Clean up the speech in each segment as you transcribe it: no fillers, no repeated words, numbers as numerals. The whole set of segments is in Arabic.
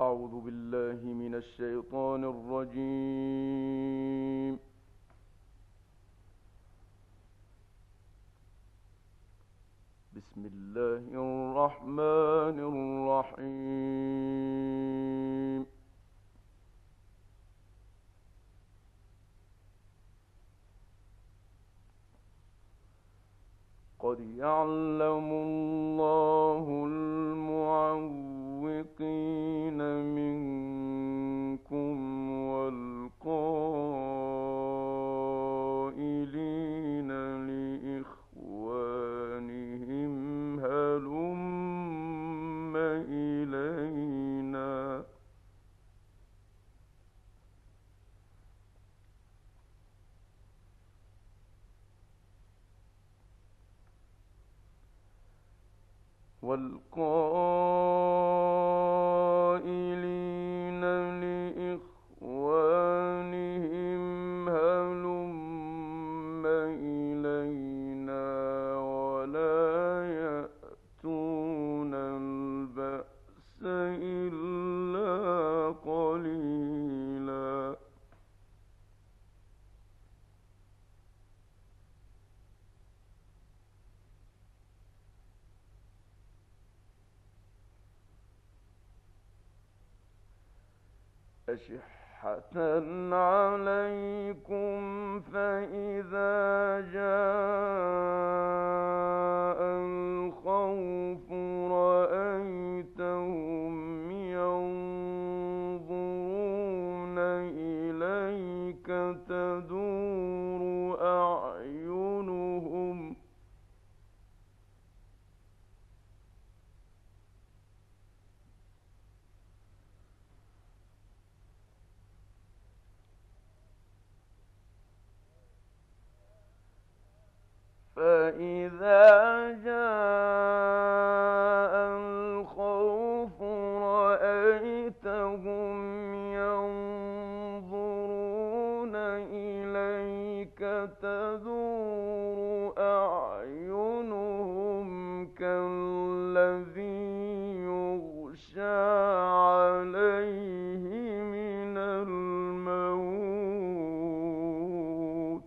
أعوذ بالله من الشيطان الرجيم. بسم الله الرحمن الرحيم. قد يعلم الله المعوقين منكم والقائلين لإخوانهم هلم إلينا. والقائلين لإخوانهم هلم إلينا ولا يأتون البأس إلا قليلا. أشحة عليكم فإذا جاء الخوف رأيتهم ينظرون إليك تدور أعينهم فإذا جاء الخوف رأيتهم ينظرون إليك تدور أعينهم كالذي يغشى عليه من الموت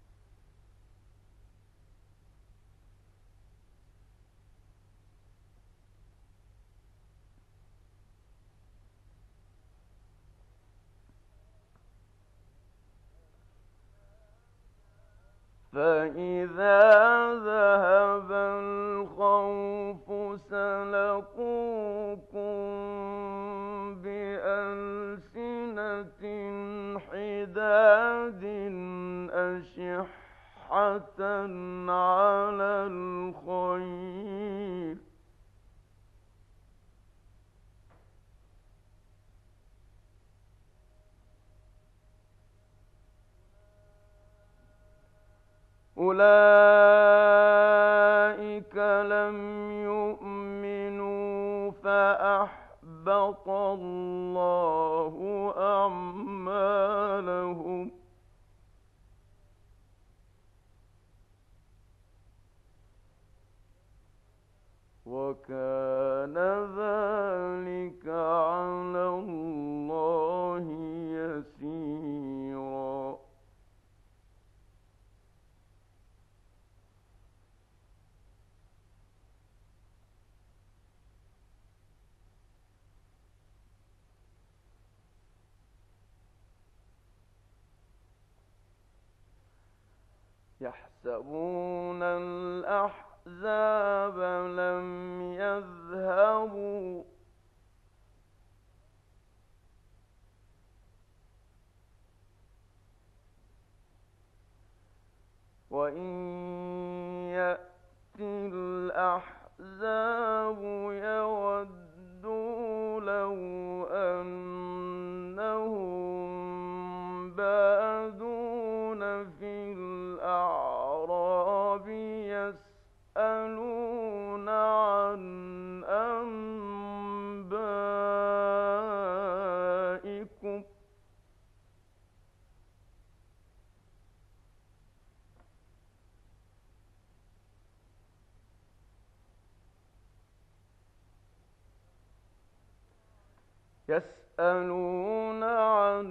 فإذا ذهب الخوف سلقوكم بألسنة حداد أشحة على الخير أولئك لم يؤمنوا فأحبط الله أعمالهم وكان ذلك على الله يسيرا. يحسبون الأحزاب لم يذهبوا وإن يأتي الأحزاب يودوا لو أنهم بادون في الأعراب يسألون عن أنبائكم يسألون عن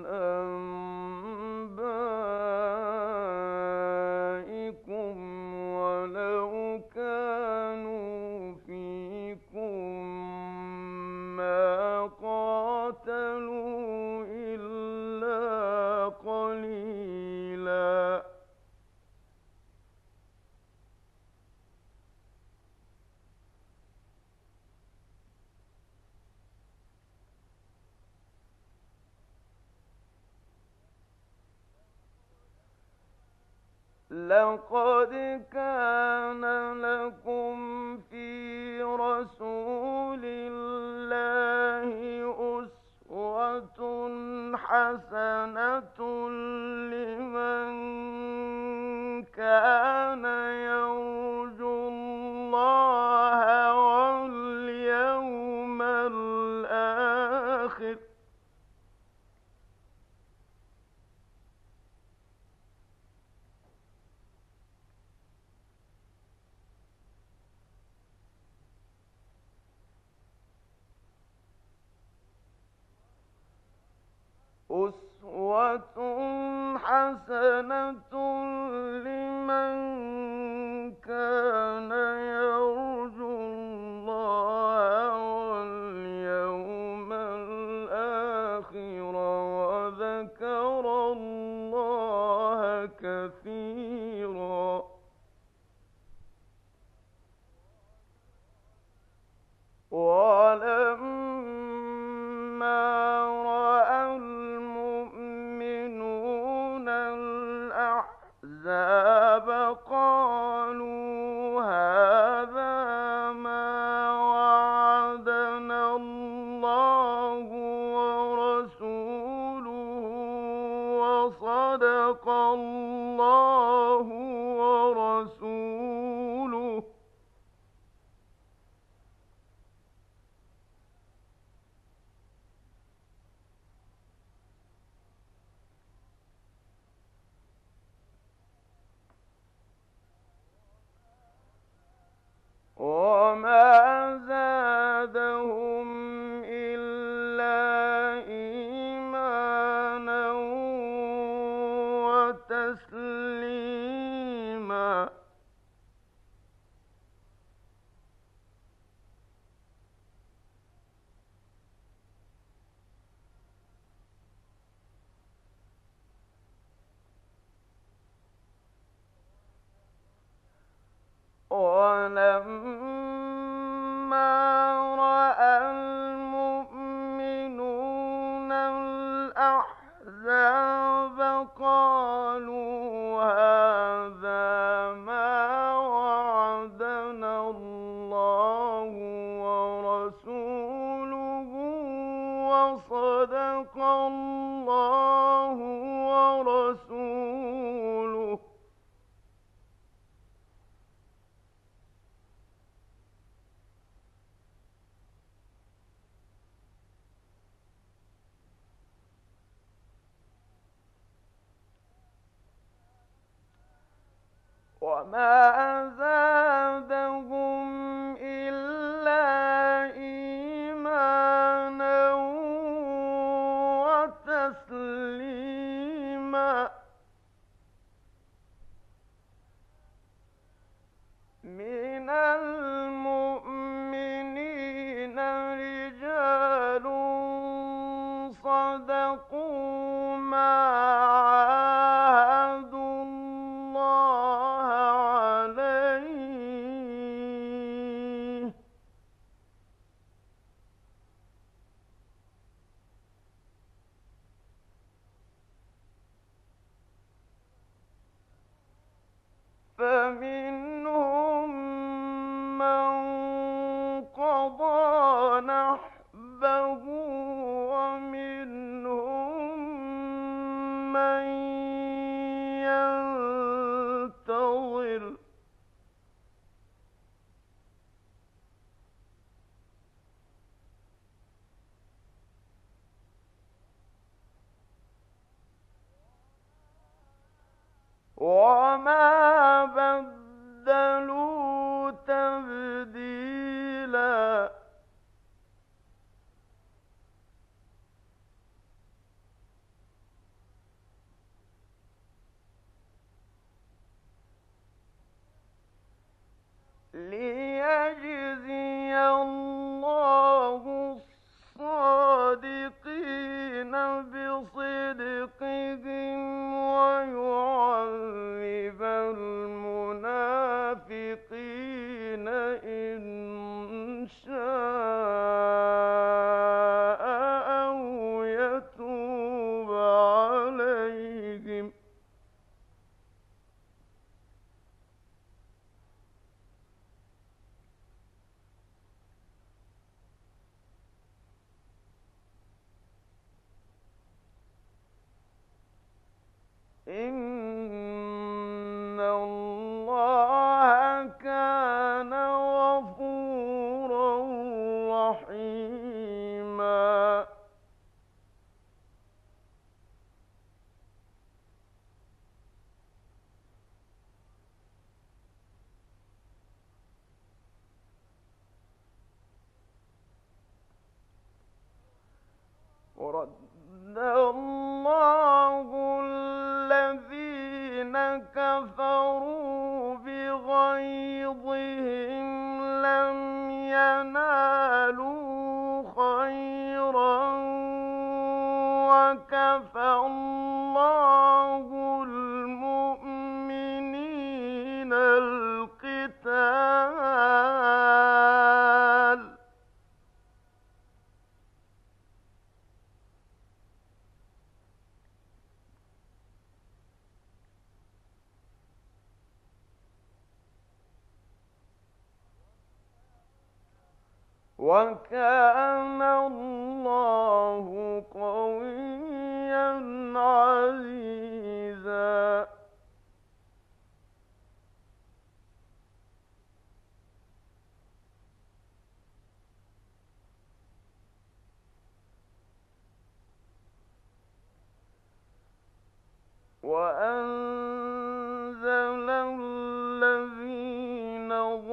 أنبائكم ولو كانوا فيكم ما قاتلوا إلا قليلا. لقد كان لكم في رسول الله أسوة حسنة لمن كان يرجو الله واليوم الآخر أسوة حسنة لمن كان يرجو الله واليوم الآخر وذكر الله كثيرا. ولما رأى المؤمنون الأحزاب قالوا هذا ما وعدنا الله ورسوله وصدق الله ورسوله وما زادهم إلا إيمانا وتسليما. ولما رأى المؤمنون الأحزاب قالوا هذا ما وعدنا الله ورسوله وصدق الله ورسوله وما زادهم إلا إيمانا وتسليما. من المؤمنين رجال صدقوا ما عاهدوا الله عليه فمنهم من قضى نحبه ومنهم من ينتظر وما بدلوا تبديلا. ليجزي الله الصادقين بصدقهم ويعذب المنافقين إن شاء أو يتوب عليهم. إن الله كان غفورا رحيما. ورد الله الذين كفروا بغيظهم لم ينالوا خيرا وكفى الله المؤمنين القتال. وكان الله قويا عزيزا. وأنزل الذين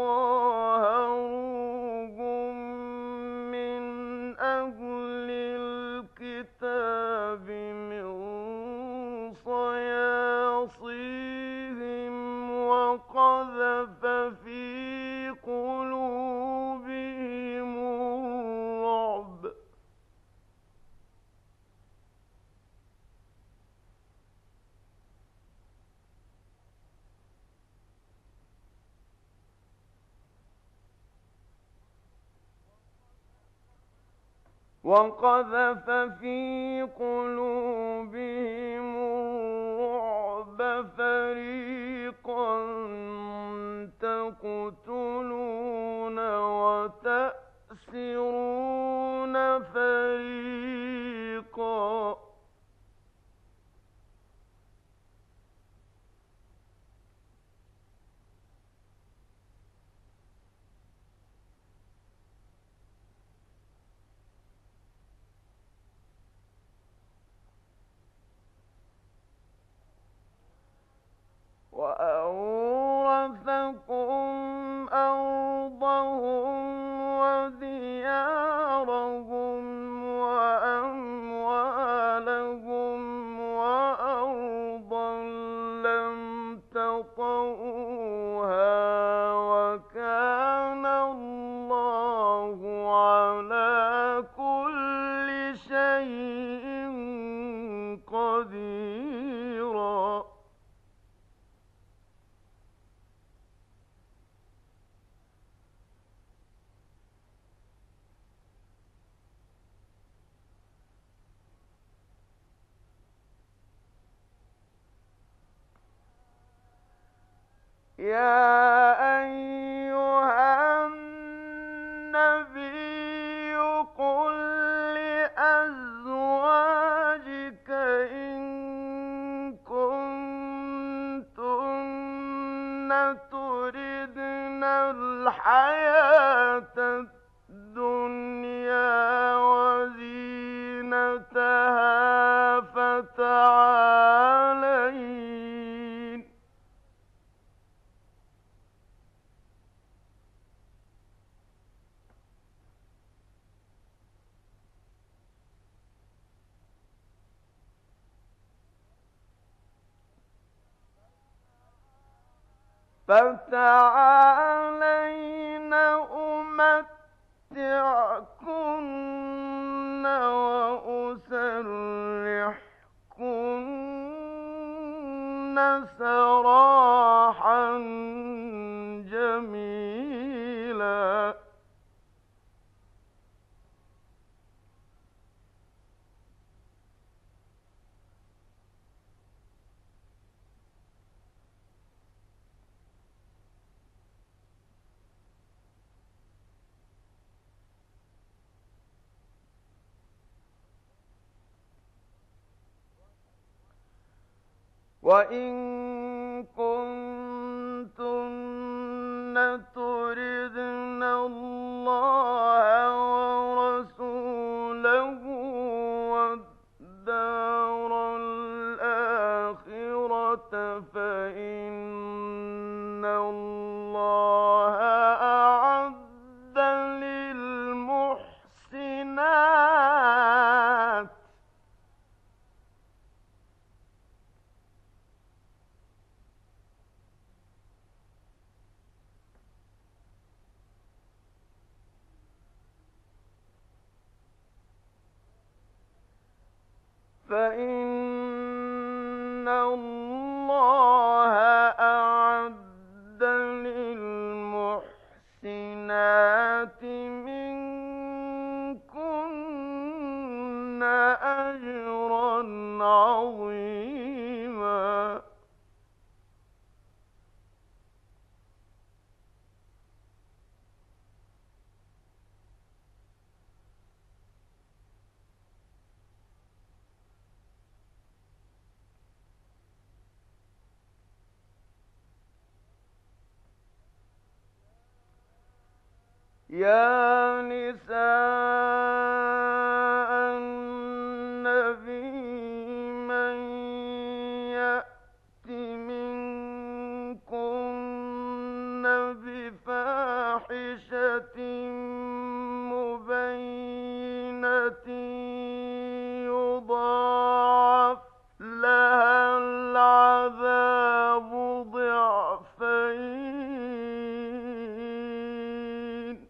ظاهروهم من أهل الكتاب من صياصيهم وقذف في قلوبهم الرعب. وقذف في قلوبهم الرعب فريقا تقتلون وتأسرون فريقا. وأورثكم أرضهم وديارهم وأموالهم وأرضا لم تطئوها وكان الله على كل شيء قديرا. يا أيها النبي قل لأزواجك إن كنتن تردن الحياة الدنيا وزينتها فتعالين فتعالين وإن كنتن تردن الله ورسوله والدار الآخرة فإن الله أعد للمحسنات فإن الله أعد للمحسنات منكن أجرا عظيما يا نساء النبي من يأت منكن بفاحشة مبينة يضاعف لها العذاب ضعفين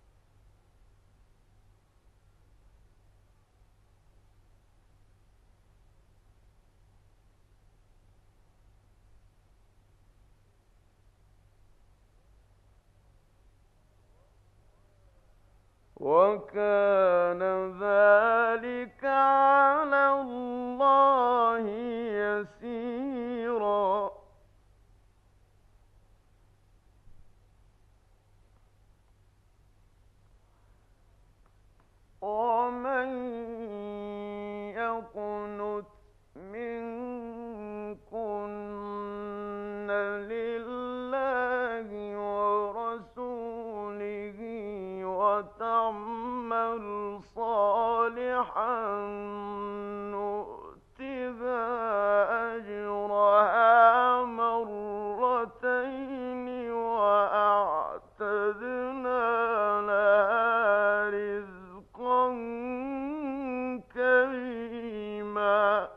وكان ذلك على الله يسيرا ومن يقنت منكن لله ورسوله وتعمل صالحا نؤتها أجرها مرتين وأعتدنا لها رزقا كريما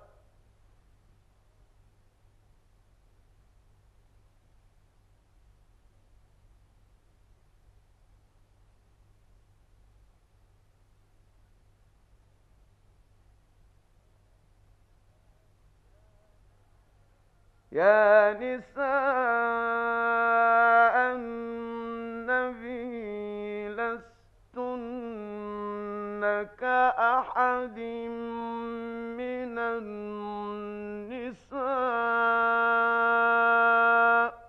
يا نساء النبي لستن كأحد من النساء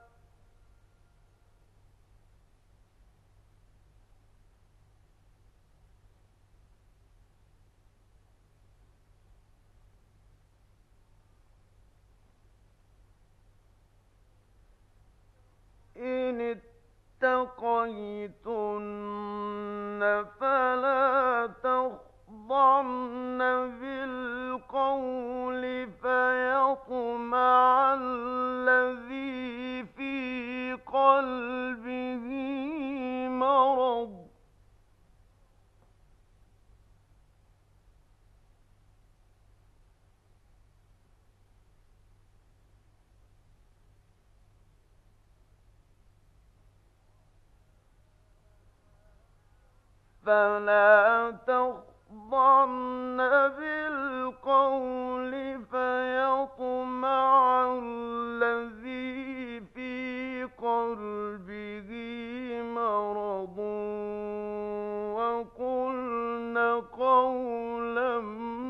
إن اتقيتن فلا تخضعن بالقول فيطمع الذي في قلبه مرض فلا تخضعن بالقول فيطمع الذي في قلبه مرض وقلن قولا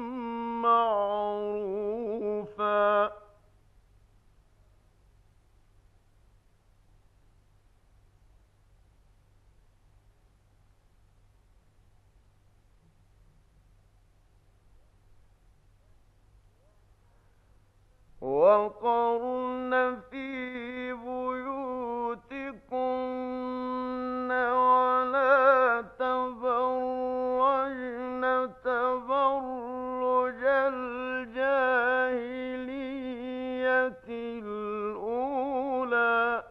معروفا وقرن في بيوتكن ولا تبرجن تبرج الجاهلية الأولى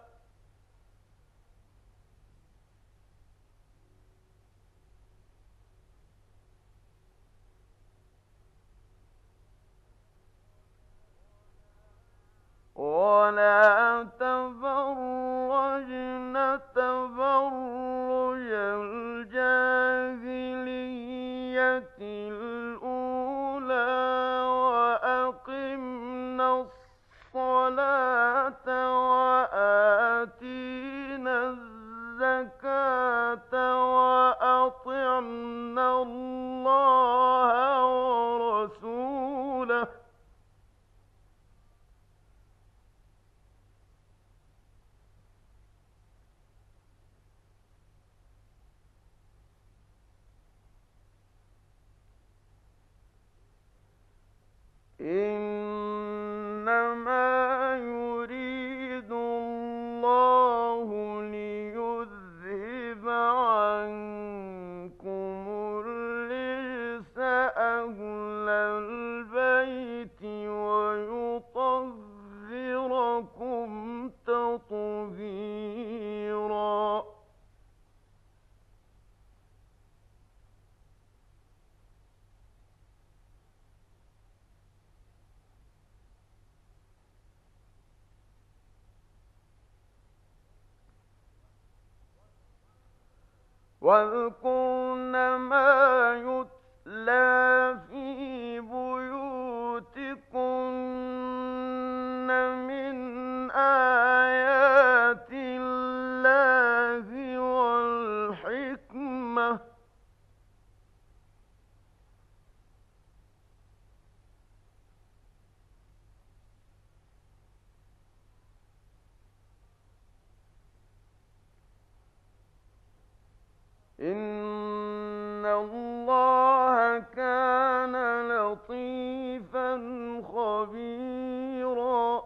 ولا تبرجن تبرج الجاهلية الأولى وأقمنا الصلاة وآتينا الزكاة وأطعنا الله ورسوله إنما يريد الله ليذهب عنكم الرجس أهل البيت ويطهركم تطهيرا واذكرن ما يتلى في بيوتكن من آيات الله والحكمة إن الله كان لطيفا خبيرا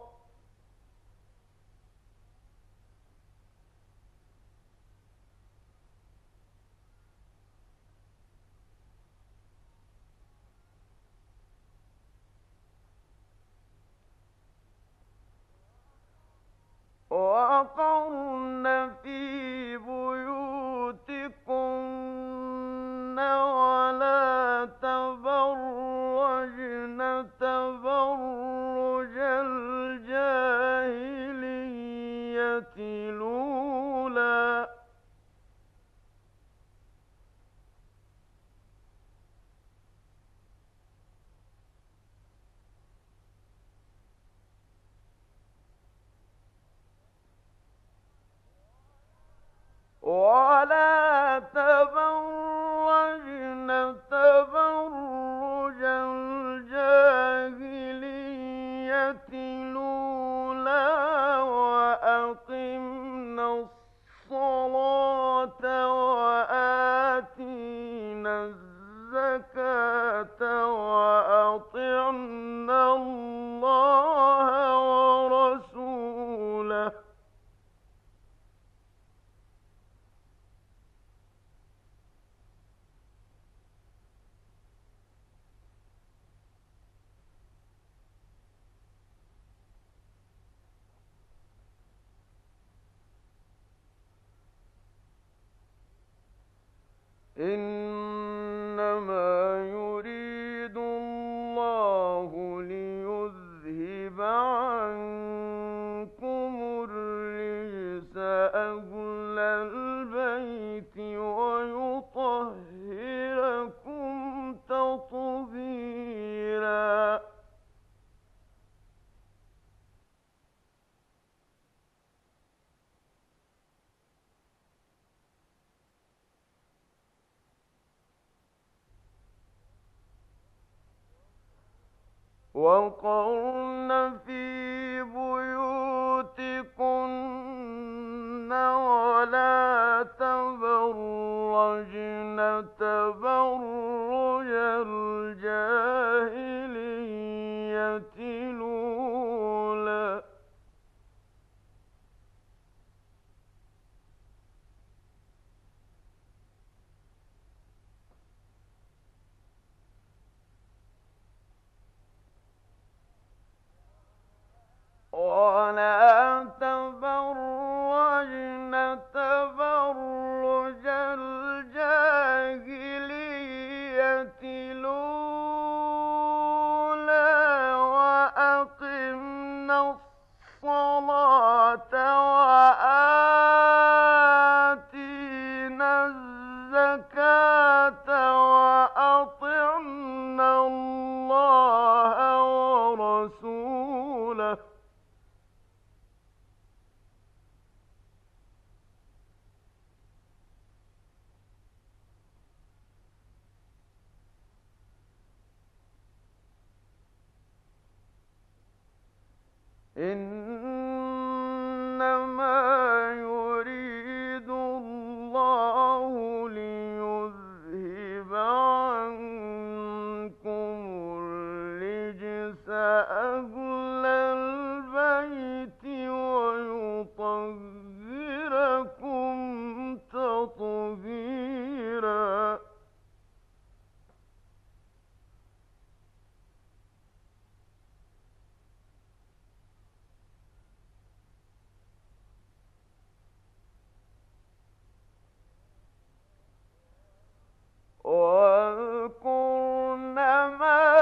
وقرن في بيوتكن ولا تبرجن تبرج الجاهلية الأولى ولا تبرجن تبرج الجاهلية الأولى وأقمنا الصلاة وآتينا الزكاة وأطعنا الله ورسوله إنما يريد الله ليذهب عنكم الرجس أهل البيت ويطهركم تطهيرا وقرن في بيوتكن ولا تبرجن تبرج الجاهلية الأولى الزكاة وأطعنا الله ورسوله إنما يريد الله ليذهب عنكم الرجس أهل البيت ويطهركم تطهيرا واذكرن ما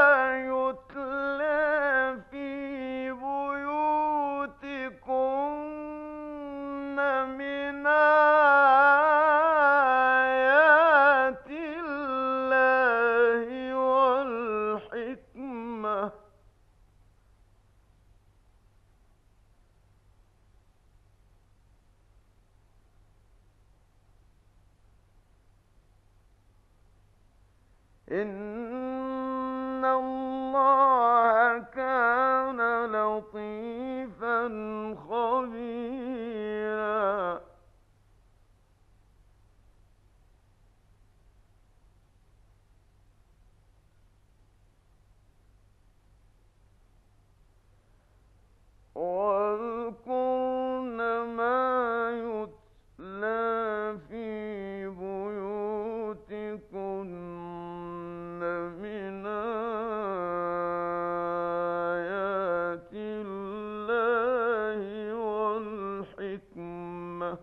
يتلى في بيوتكن من آيات الله والحكمة إن الله كان لطيفا خبيرا واذكرن ما يتلى في بيوتكن من آيات الله والحكمة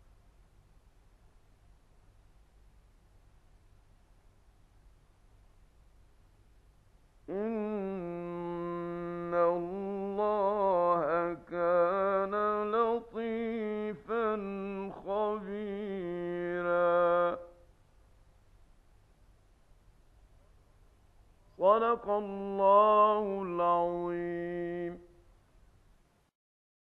إن الله كان لطيفا خبيرا صدق الله العظيم